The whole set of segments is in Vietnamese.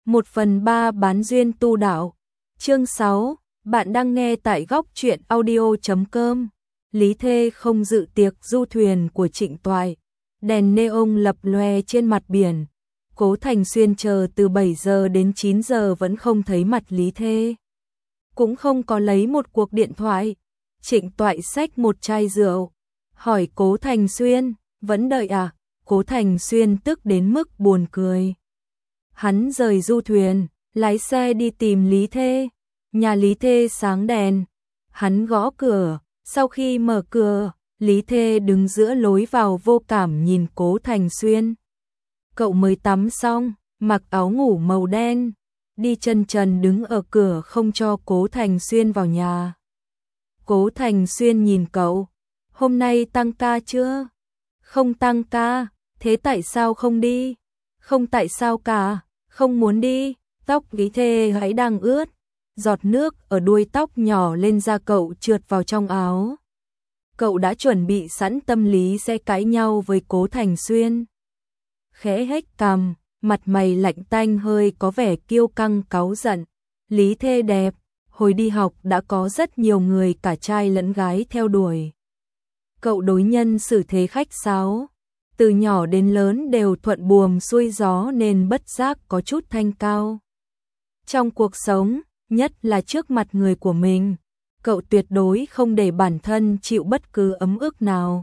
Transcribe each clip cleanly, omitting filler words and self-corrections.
1/3 bán duyên tu đạo. Chương 6, bạn đang nghe tại góc truyện audio.com. Lý Thê không dự tiệc du thuyền của Trịnh Toại. Đèn neon lập loè trên mặt biển. Cố Thành Xuyên chờ từ 7 giờ đến 9 giờ vẫn không thấy mặt Lý Thê. Cũng không có lấy một cuộc điện thoại. Trịnh Toại xách một chai rượu, hỏi Cố Thành Xuyên, vẫn đợi à? Cố Thành Xuyên tức đến mức buồn cười. Hắn rời du thuyền, lái xe đi tìm Lý Thê. Nhà Lý Thê sáng đèn. Hắn gõ cửa, sau khi mở cửa, Lý Thê đứng giữa lối vào vô cảm nhìn Cố Thành Xuyên. Cậu mới tắm xong, mặc áo ngủ màu đen, đi chân trần đứng ở cửa không cho Cố Thành Xuyên vào nhà. Cố Thành Xuyên nhìn cậu, hôm nay tăng ca chưa? Không tăng ca, thế tại sao không đi? Không tại sao cả, không muốn đi. Tóc Lý Thê hãy đang ướt, giọt nước ở đuôi tóc nhỏ lên da cậu trượt vào trong áo. Cậu đã chuẩn bị sẵn tâm lý sẽ cãi nhau với Cố Thành Xuyên. Khẽ hếch cằm, mặt mày lạnh tanh hơi có vẻ kiêu căng cáu giận. Lý Thê đẹp, hồi đi học đã có rất nhiều người cả trai lẫn gái theo đuổi. Cậu đối nhân xử thế khách sáo, từ nhỏ đến lớn đều thuận buồm xuôi gió nên bất giác có chút thanh cao. Trong cuộc sống, nhất là trước mặt người của mình, cậu tuyệt đối không để bản thân chịu bất cứ ấm ức nào.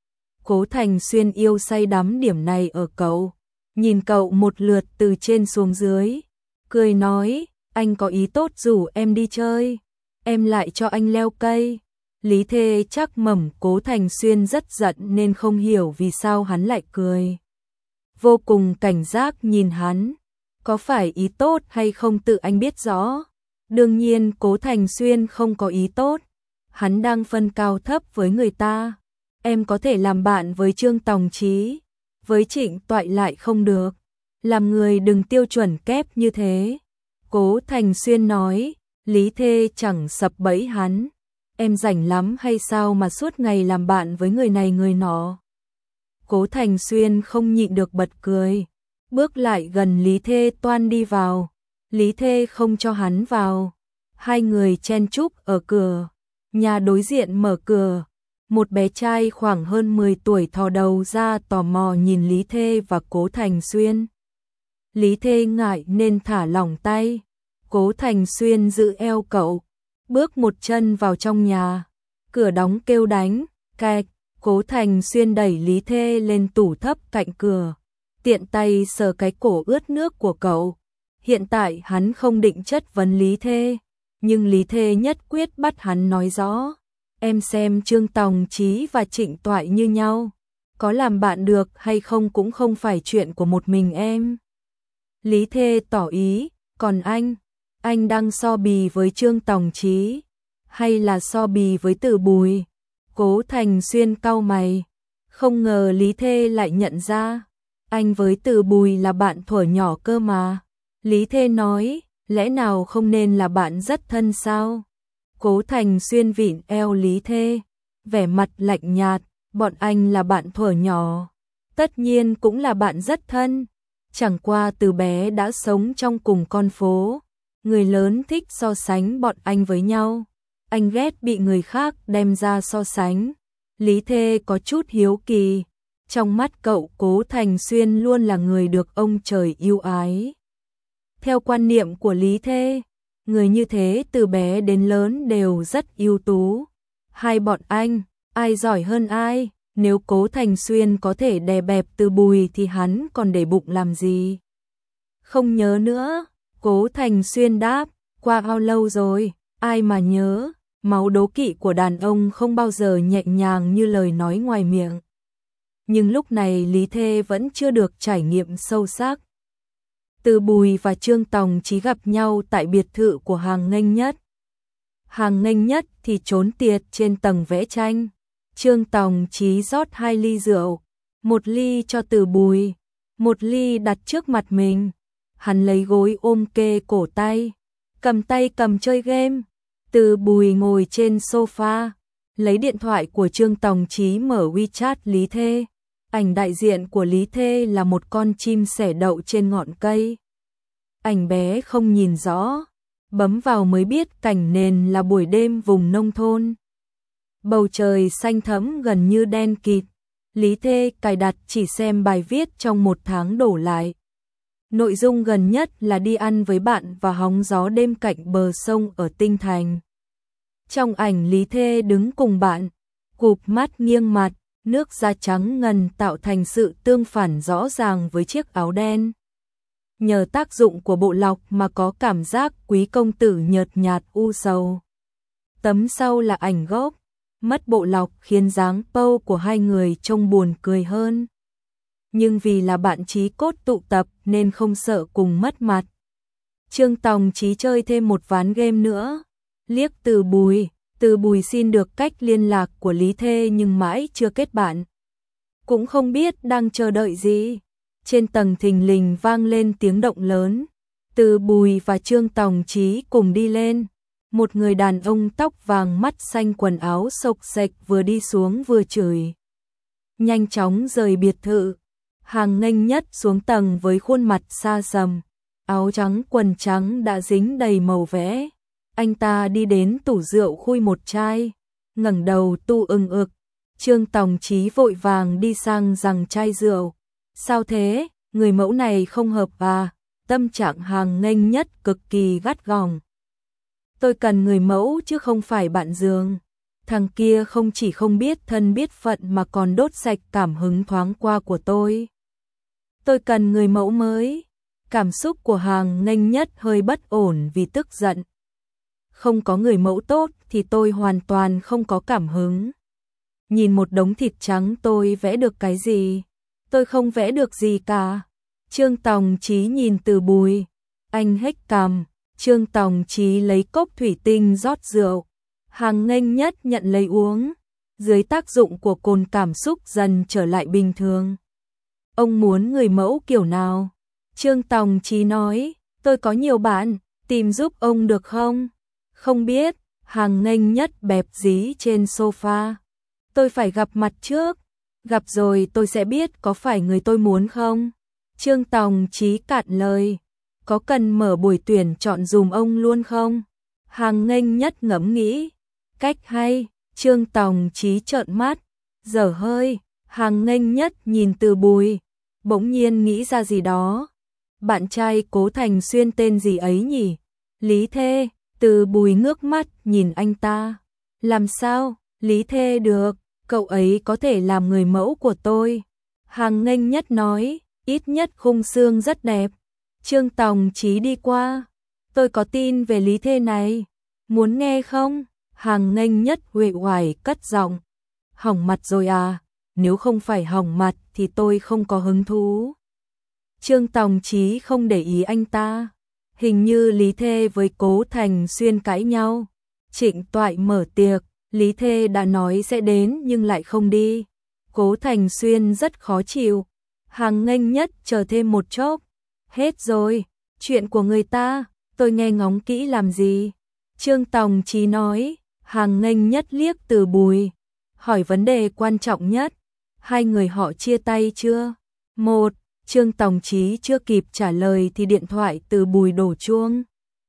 Cố Thành Xuyên yêu say đắm điểm này ở cậu, nhìn cậu một lượt từ trên xuống dưới, cười nói, anh có ý tốt rủ em đi chơi, em lại cho anh leo cây. Lý Thê chắc mẩm Cố Thành Xuyên rất giận nên không hiểu vì sao hắn lại cười. Vô cùng cảnh giác nhìn hắn, có phải ý tốt hay không tự anh biết rõ. Đương nhiên Cố Thành Xuyên không có ý tốt, hắn đang phân cao thấp với người ta. Em có thể làm bạn với Trương Tòng Chí, với Trịnh Toại lại không được. Làm người đừng tiêu chuẩn kép như thế. Cố Thành Xuyên nói, Lý Thê chẳng sập bẫy hắn. Em rảnh lắm hay sao mà suốt ngày làm bạn với người này người nọ. Cố Thành Xuyên không nhịn được bật cười, bước lại gần Lý Thê toan đi vào. Lý Thê không cho hắn vào. Hai người chen chúc ở cửa. Nhà đối diện mở cửa. Một bé trai khoảng hơn 10 tuổi thò đầu ra tò mò nhìn Lý Thê và Cố Thành Xuyên. Lý Thê ngại nên thả lỏng tay. Cố Thành Xuyên giữ eo cậu, bước một chân vào trong nhà. Cửa đóng kêu đánh, kẹt. Cố Thành Xuyên đẩy Lý Thê lên tủ thấp cạnh cửa, tiện tay sờ cái cổ ướt nước của cậu. Hiện tại hắn không định chất vấn Lý Thê, nhưng Lý Thê nhất quyết bắt hắn nói rõ. Em xem Trương Tòng Chí và Trịnh Toại như nhau, có làm bạn được hay không cũng không phải chuyện của một mình em. Lý Thê tỏ ý, còn anh đang so bì với Trương Tòng Chí, hay là so bì với Từ Bùi? Cố Thành Xuyên cau mày, không ngờ Lý Thê lại nhận ra, anh với Từ Bùi là bạn thuở nhỏ cơ mà. Lý Thê nói, lẽ nào không nên là bạn rất thân sao? Cố Thành Xuyên vịn eo Lý Thê, vẻ mặt lạnh nhạt, bọn anh là bạn thuở nhỏ, tất nhiên cũng là bạn rất thân. Chẳng qua từ bé đã sống trong cùng con phố, người lớn thích so sánh bọn anh với nhau. Anh ghét bị người khác đem ra so sánh. Lý Thê có chút hiếu kỳ, trong mắt cậu Cố Thành Xuyên luôn là người được ông trời yêu ái. Theo quan niệm của Lý Thê, người như thế từ bé đến lớn đều rất ưu tú. Hai bọn anh, ai giỏi hơn ai? Nếu Cố Thành Xuyên có thể đè bẹp Từ Bùi thì hắn còn để bụng làm gì? Không nhớ nữa. Cố Thành Xuyên đáp, qua bao lâu rồi, ai mà nhớ. Máu đố kỵ của đàn ông không bao giờ nhẹ nhàng như lời nói ngoài miệng. Nhưng lúc này Lý Thê vẫn chưa được trải nghiệm sâu sắc. Từ Bùi và Trương Tòng Chí gặp nhau tại biệt thự của Hàng Nghênh Nhất. Hàng Nghênh Nhất thì trốn tiệt trên tầng vẽ tranh. Trương Tòng Chí rót 2 ly rượu, một ly cho Từ Bùi, một ly đặt trước mặt mình. Hắn lấy gối ôm kê cổ tay cầm chơi game. Từ Bùi ngồi trên sofa, lấy điện thoại của Trương Tòng Chí mở WeChat Lý Thê. Ảnh đại diện của Lý Thê là một con chim sẻ đậu trên ngọn cây. ảnh bé không nhìn rõ, bấm vào mới biết cảnh nền là buổi đêm vùng nông thôn. Bầu trời xanh thẫm gần như đen kịt, Lý Thê cài đặt chỉ xem bài viết trong 1 tháng đổ lại. Nội dung gần nhất là đi ăn với bạn và hóng gió đêm cạnh bờ sông ở Tinh Thành. Trong ảnh Lý Thê đứng cùng bạn, cụp mắt nghiêng mặt, nước da trắng ngần tạo thành sự tương phản rõ ràng với chiếc áo đen. Nhờ tác dụng của bộ lọc mà có cảm giác quý công tử nhợt nhạt u sầu. Tấm sau là ảnh gốc, mất bộ lọc khiến dáng pose của hai người trông buồn cười hơn. Nhưng vì là bạn chí cốt tụ tập nên không sợ cùng mất mặt. Trương Tòng Chí chơi thêm một ván game nữa, liếc Từ Bùi xin được cách liên lạc của Lý Thê nhưng mãi chưa kết bạn. Cũng không biết đang chờ đợi gì. Trên tầng thình lình vang lên tiếng động lớn. Từ Bùi và Trương Tòng Chí cùng đi lên. Một người đàn ông tóc vàng mắt xanh quần áo xộc xệch vừa đi xuống vừa chửi. Nhanh chóng rời biệt thự. Hàng nghênh nhất xuống tầng với khuôn mặt xa sầm. Áo trắng quần trắng đã dính đầy màu vẽ. Anh ta đi đến tủ rượu khui một chai, ngẩng đầu tu ưng ực. Trương Tòng Chí vội vàng đi sang giằng chai rượu. Sao thế, người mẫu này không hợp à? Tâm trạng Hàng nghênh nhất cực kỳ gắt gỏng. Tôi cần người mẫu chứ không phải bạn giường. Thằng kia không chỉ không biết thân biết phận mà còn đốt sạch cảm hứng thoáng qua của tôi. Tôi cần người mẫu mới. Cảm xúc của Hàng nghênh nhất hơi bất ổn vì tức giận. Không có người mẫu tốt thì tôi hoàn toàn không có cảm hứng. Nhìn một đống thịt trắng tôi vẽ được cái gì? Tôi không vẽ được gì cả. Trương Tòng Chí nhìn Từ Bùi. Anh hếch cằm. Trương Tòng Chí lấy cốc thủy tinh rót rượu. Hàng nghênh nhất nhận lấy uống. Dưới tác dụng của cồn cảm xúc dần trở lại bình thường. Ông muốn người mẫu kiểu nào? Trương Tòng Chí nói, tôi có nhiều bạn, tìm giúp ông được không? Không biết, Hàng nghênh nhất bẹp dí trên sofa. Tôi phải gặp mặt trước, gặp rồi tôi sẽ biết có phải người tôi muốn không? Trương Tòng Chí cạn lời, có cần mở buổi tuyển chọn dùm ông luôn không? Hàng nghênh nhất ngẫm nghĩ, cách hay. Trương Tòng Chí trợn mắt, dở hơi. Hàng nghênh nhất nhìn Từ Bùi, bỗng nhiên nghĩ ra gì đó. Bạn trai Cố Thành Xuyên tên gì ấy nhỉ? Lý Thê. Từ Bùi ngước mắt nhìn anh ta. Làm sao? Lý Thê được, cậu ấy có thể làm người mẫu của tôi. Hàng nghênh nhất nói, ít nhất khung xương rất đẹp. Trương Tòng Chí đi qua. Tôi có tin về Lý Thê này. Muốn nghe không? Hàng nghênh nhất uể oải cất giọng. Hỏng mặt rồi à? Nếu không phải hỏng mặt thì tôi không có hứng thú. Trương Tòng Chí không để ý anh ta. Hình như Lý Thê với Cố Thành Xuyên cãi nhau. Trịnh Toại mở tiệc, Lý Thê đã nói sẽ đến nhưng lại không đi. Cố Thành Xuyên rất khó chịu. Hàng nghênh nhất chờ thêm một chốc. Hết rồi, chuyện của người ta, tôi nghe ngóng kỹ làm gì? Trương Tòng Chí nói. Hàng nghênh nhất liếc Từ Bùi, hỏi vấn đề quan trọng nhất. Hai người họ chia tay chưa? Một. Trương Tòng Chí chưa kịp trả lời thì điện thoại Từ Bùi đổ chuông.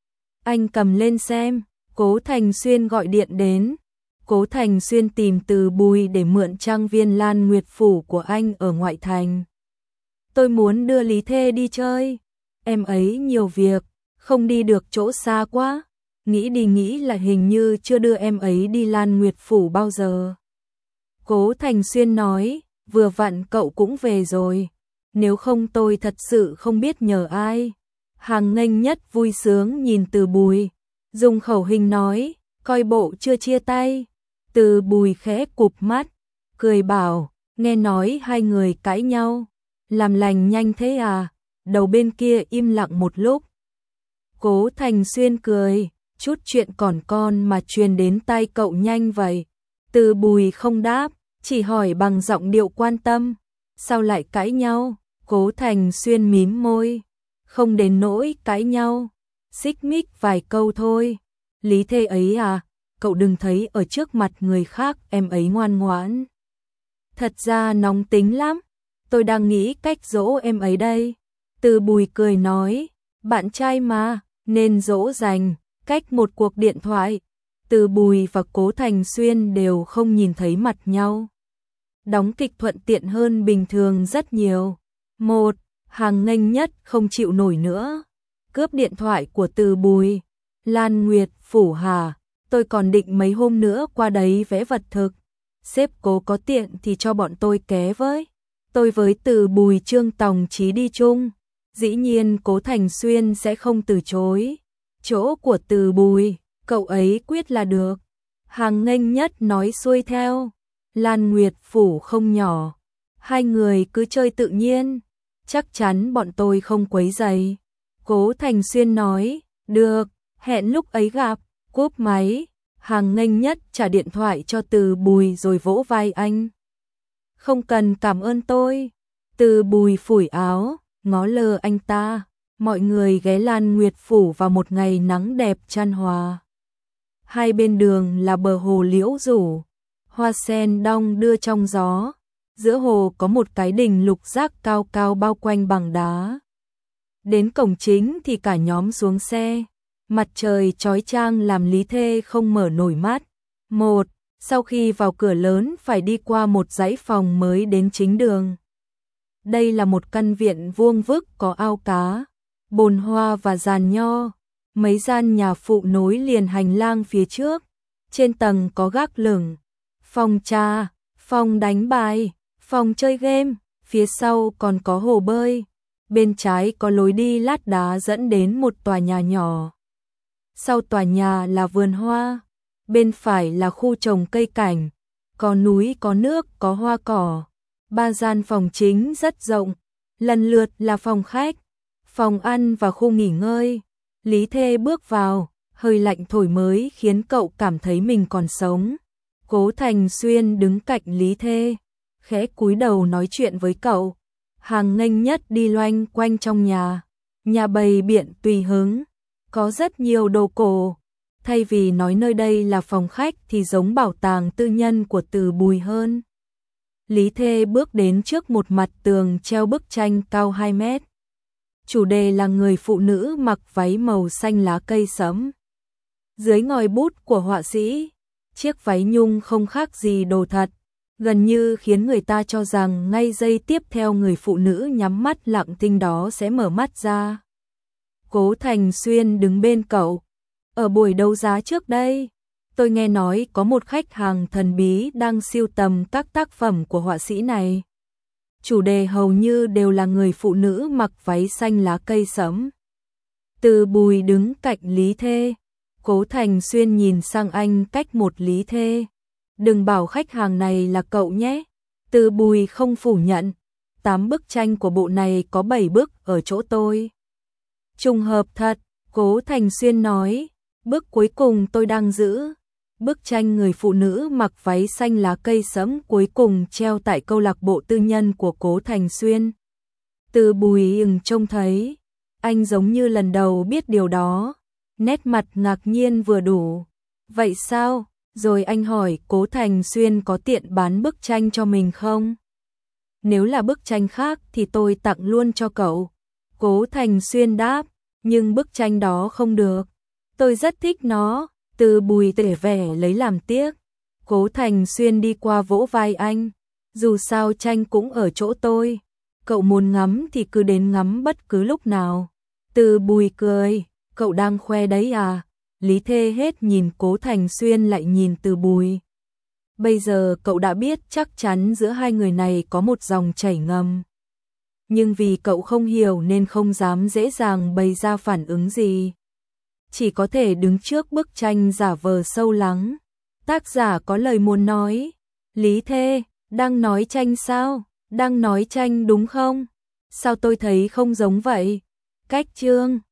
Anh cầm lên xem, Cố Thành Xuyên gọi điện đến. Cố Thành Xuyên tìm Từ Bùi để mượn trang viên Lan Nguyệt Phủ của anh ở ngoại thành. Tôi muốn đưa Lý Thê đi chơi. Em ấy nhiều việc, không đi được chỗ xa quá. Nghĩ đi nghĩ là hình như chưa đưa em ấy đi Lan Nguyệt Phủ bao giờ. Cố Thành Xuyên nói, vừa vặn cậu cũng về rồi. Nếu không tôi thật sự không biết nhờ ai. Hàng nghênh nhất vui sướng nhìn Từ Bùi, dùng khẩu hình nói, coi bộ chưa chia tay. Từ Bùi khẽ cụp mắt, cười bảo, nghe nói hai người cãi nhau. Làm lành nhanh thế à? Đầu bên kia im lặng một lúc. Cố Thành Xuyên cười, chút chuyện còn con mà truyền đến tai cậu nhanh vậy. Từ Bùi không đáp, chỉ hỏi bằng giọng điệu quan tâm. Sao lại cãi nhau? Cố Thành Xuyên mím môi. Không đến nỗi cãi nhau. Xích mích vài câu thôi. Lý Thê ấy à? Cậu đừng thấy ở trước mặt người khác em ấy ngoan ngoãn. Thật ra nóng tính lắm. Tôi đang nghĩ cách dỗ em ấy đây. Từ Bùi cười nói. Bạn trai mà, nên dỗ dành. Cách một cuộc điện thoại, Từ Bùi và Cố Thành Xuyên đều không nhìn thấy mặt nhau. Đóng kịch thuận tiện hơn bình thường rất nhiều. Một, Hàng nghênh nhất không chịu nổi nữa. Cướp điện thoại của Từ Bùi. Lan Nguyệt, Phủ Hà, tôi còn định mấy hôm nữa qua đấy vẽ vật thực. Sếp Cố có tiện thì cho bọn tôi ké với. Tôi với Từ Bùi Trương Tòng Chí đi chung. Dĩ nhiên Cố Thành Xuyên sẽ không từ chối. Chỗ của Từ Bùi, cậu ấy quyết là được. Hàng nghênh nhất nói xuôi theo. Lan Nguyệt, Phủ không nhỏ. Hai người cứ chơi tự nhiên. Chắc chắn bọn tôi không quấy rầy. Cố Thành Xuyên nói, được, hẹn lúc ấy gặp. Cúp máy, Hàng nghênh nhất trả điện thoại cho Từ Bùi rồi vỗ vai anh. Không cần cảm ơn tôi. Từ Bùi phủi áo, ngó lơ anh ta. Mọi người ghé Lan Nguyệt Phủ vào một ngày nắng đẹp chan hòa. Hai bên đường là bờ hồ liễu rủ, hoa sen đong đưa trong gió. Giữa hồ có một cái đình lục giác cao cao bao quanh bằng đá. Đến cổng chính thì cả nhóm xuống xe. Mặt trời chói chang làm Lý Thê không mở nổi mắt. Sau khi vào cửa lớn phải đi qua một dãy phòng mới đến chính đường. Đây là một căn viện vuông vức có ao cá, bồn hoa và giàn nho. Mấy gian nhà phụ nối liền hành lang phía trước. Trên tầng có gác lửng, phòng trà, phòng đánh bài, phòng chơi game. Phía sau còn có hồ bơi. Bên trái có lối đi lát đá dẫn đến một tòa nhà nhỏ. Sau tòa nhà là vườn hoa. Bên phải là khu trồng cây cảnh. Có núi, có nước, có hoa cỏ. 3 gian phòng chính rất rộng. Lần lượt là phòng khách, phòng ăn và khu nghỉ ngơi. Lý Thê bước vào, hơi lạnh thổi mới khiến cậu cảm thấy mình còn sống. Cố Thành Xuyên đứng cạnh Lý Thê, khẽ cúi đầu nói chuyện với cậu. Hàng nghênh nhất đi loanh quanh trong nhà. Nhà bày biện tùy hứng, có rất nhiều đồ cổ. Thay vì nói nơi đây là phòng khách thì giống bảo tàng tư nhân của Từ Bùi hơn. Lý Thê bước đến trước một mặt tường treo bức tranh cao 2 mét. Chủ đề là người phụ nữ mặc váy màu xanh lá cây sẫm. Dưới ngòi bút của họa sĩ, chiếc váy nhung không khác gì đồ thật, gần như khiến người ta cho rằng ngay giây tiếp theo người phụ nữ nhắm mắt lặng thinh đó sẽ mở mắt ra. Cố Thành Xuyên đứng bên cậu. Ở buổi đấu giá trước đây, tôi nghe nói có một khách hàng thần bí đang sưu tầm các tác phẩm của họa sĩ này. Chủ đề hầu như đều là người phụ nữ mặc váy xanh lá cây sẫm. Từ Bùi đứng cạnh Lý Thê. Cố Thành Xuyên nhìn sang anh cách một Lý Thê. Đừng bảo khách hàng này là cậu nhé. Từ Bùi không phủ nhận. 8 bức tranh của bộ này có 7 bức ở chỗ tôi. Trùng hợp thật, Cố Thành Xuyên nói. Bức cuối cùng tôi đang giữ. Bức tranh người phụ nữ mặc váy xanh lá cây sẫm cuối cùng treo tại câu lạc bộ tư nhân của Cố Thành Xuyên. Từ Bùi trông thấy, anh giống như lần đầu biết điều đó, nét mặt ngạc nhiên vừa đủ. Vậy sao? Rồi anh hỏi Cố Thành Xuyên có tiện bán bức tranh cho mình không? Nếu là bức tranh khác thì tôi tặng luôn cho cậu. Cố Thành Xuyên đáp, nhưng bức tranh đó không được. Tôi rất thích nó. Từ Bùi tỏ vẻ lấy làm tiếc. Cố Thành Xuyên đi qua vỗ vai anh. Dù sao tranh cũng ở chỗ tôi. Cậu muốn ngắm thì cứ đến ngắm bất cứ lúc nào. Từ Bùi cười. Cậu đang khoe đấy à? Lý Thê hết nhìn Cố Thành Xuyên lại nhìn Từ Bùi. Bây giờ cậu đã biết chắc chắn giữa hai người này có một dòng chảy ngầm. Nhưng vì cậu không hiểu nên không dám dễ dàng bày ra phản ứng gì. Chỉ có thể đứng trước bức tranh giả vờ sâu lắng. Tác giả có lời muốn nói. Lý Thê, đang nói tranh sao? Đang nói tranh đúng không? Sao tôi thấy không giống vậy? Cách chương